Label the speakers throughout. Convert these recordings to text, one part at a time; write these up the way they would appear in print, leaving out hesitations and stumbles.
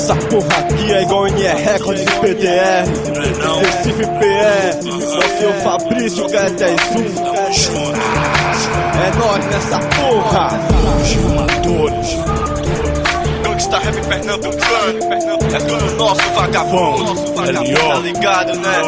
Speaker 1: Essa porra aqui é igual NR Records e PDR, Recife PR, Monsenhor Fabrício, K10-1. É nóis nessa porra.
Speaker 2: Gilmadores, Gangsta Rap Pernambucano, é tudo nosso vagabundo, tá ligado, né?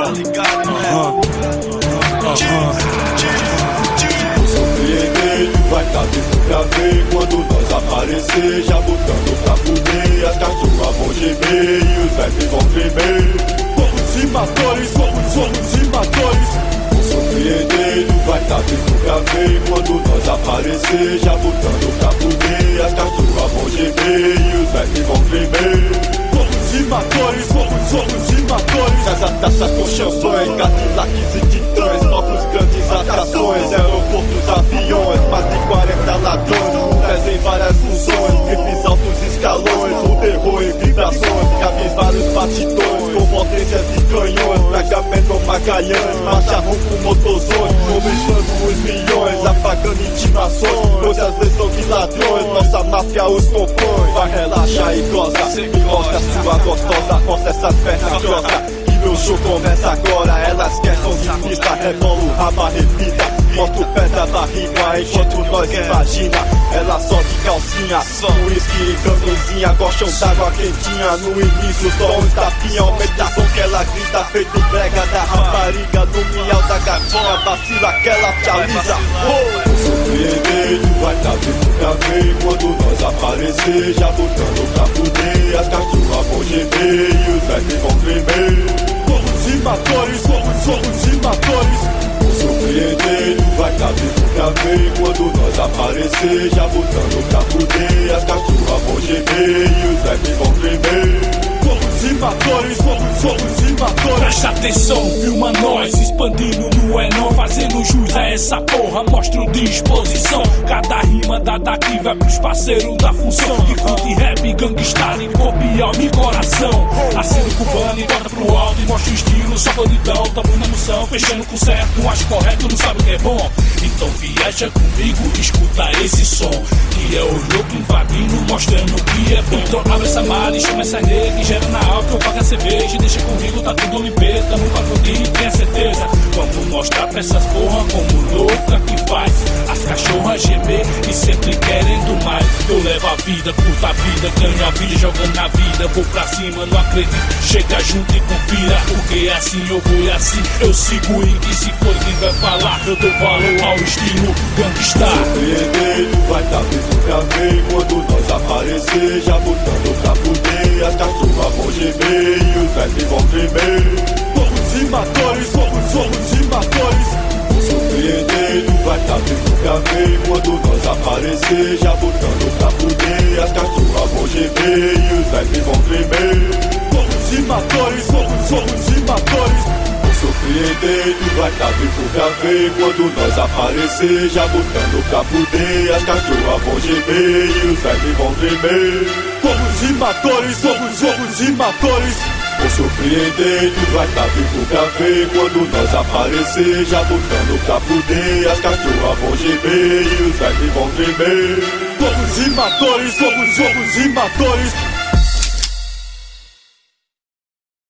Speaker 3: Vai tá vivo pra ver quando nós aparecer, já botando pra fuder, as cachorras vão gemer e os velhos vão tremer. Somos imatores, somos imatores. Surpreendendo, vai tá vivo pra ver quando nós aparecer, já botando pra fuder, as cachorras vão gemer e os velhos vão tremer. Somos imatores, somos imatores.
Speaker 1: Essa taça com champanhe, Cadillacs e titãs, novos grandes atrações, aeroportos, aviões, mais de 40 ladrões, pés em várias funções, gripes altos escalões, o terror em vibrações, cabis vários batidões, com potências de canhões, Megamento Magalhães, marcha ronco motozões, começando os milhões, apagando intimações, pois às vezes são de ladrões, nossa máfia os compõe. Vai relaxar e goza, mostra sua gostosa, mostra essas pernas grossas. Meu show começa agora, elas querem som de pista, rebola o raba, repita, mostra o pé da barriga enquanto nós imagina. Ela só de calcinha, uísque e camisinha, gostam d'água quentinha. No início só um tapinha, aumenta a som que ela grita, feito brega da rapariga. No miau da gatinha, vacila que ela te alisa.
Speaker 3: Surpreendendo, vai tá vivo pra ver quando nós aparecer, já botando pra fuder, as cachorras vão gemer e os velhos vão tremer.
Speaker 1: Somos imatores, somos imatores.
Speaker 3: Surpreendendo, vai tá vivo pra ver quando nós aparecer, já botando pra fuder, as cachorras vão gemer e os velhos vão tremer.
Speaker 1: Somos imatores, somos imatores.
Speaker 4: Presta atenção, filma nós, expandindo no é não, fazendo jus a essa porra, mostro disposição. Cada rima dada aqui vai pros parceiros da função, que curte rap, gangstar, em corpo e alma e coração. Assino cubano e bota pro alto e mostra o estilo, só bandidão, tamo na noção, fechando com certo, não acho correto, não sabe o que é bom. Então viaja comigo, escuta esse som, que é o louco invadindo, mostrando o que é bom. Então abre essa mala e chama essa nega, gera na alta, eu pago a cerveja, deixa comigo, tá tudo limpeza, nunca fodi, tenha certeza. Vamos mostrar pra essas porra como louca que faz as cachorras gemer e sempre querendo mais. Eu levo a vida, curto a vida, ganho a vida, jogando na vida, vou pra cima, não acredito, chega junto e confira, porque é assim eu vou e assim eu sigo. E que se for quem vai falar, eu dou valor ao estilo Gangsta.
Speaker 3: Surpreendendo, vai tá vivo pra ver quando nós aparecer, já botando pra fuder, as cachorras vão gemer e os velhos vão tremer.
Speaker 1: Somos imatores, somos imatores.
Speaker 3: Surpreendendo, vai tá vivo pra ver quando nós aparecer, já botando pra fuder, as cachorras vão gemer e os velhos vão tremer.
Speaker 1: Somos imatores, somos imatores.
Speaker 3: Surpreendendo, vai tá vivo pra ver quando nós aparecer, já botando pra fuder, as cachorras vão gemer e os velhos vão tremer.
Speaker 1: Somos imatores, somos imatores.
Speaker 3: Surpreendendo, vai tá vivo pra ver quando nós aparecer, já botando pra fuder, as cachorras vão gemer e os velhos vão tremer.
Speaker 1: Somos imatores, somos imatores.